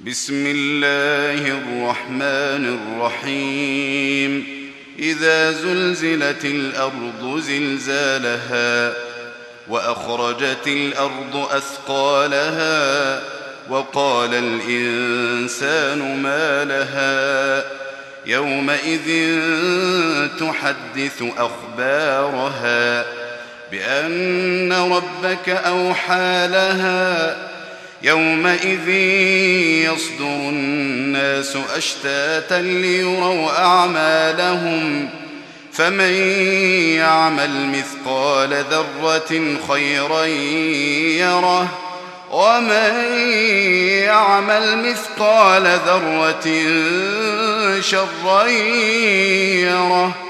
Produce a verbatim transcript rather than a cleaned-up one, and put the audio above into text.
بسم الله الرحمن الرحيم إذا زلزلت الأرض زلزالها وأخرجت الأرض أثقالها وقال الإنسان ما لها يومئذ تحدث أخبارها بأن ربك أوحى لها يومئذ يصدر الناس أشتاتا ليروا أعمالهم فمن يعمل مثقال ذرة خيرا يره ومن يعمل مثقال ذرة شرا يره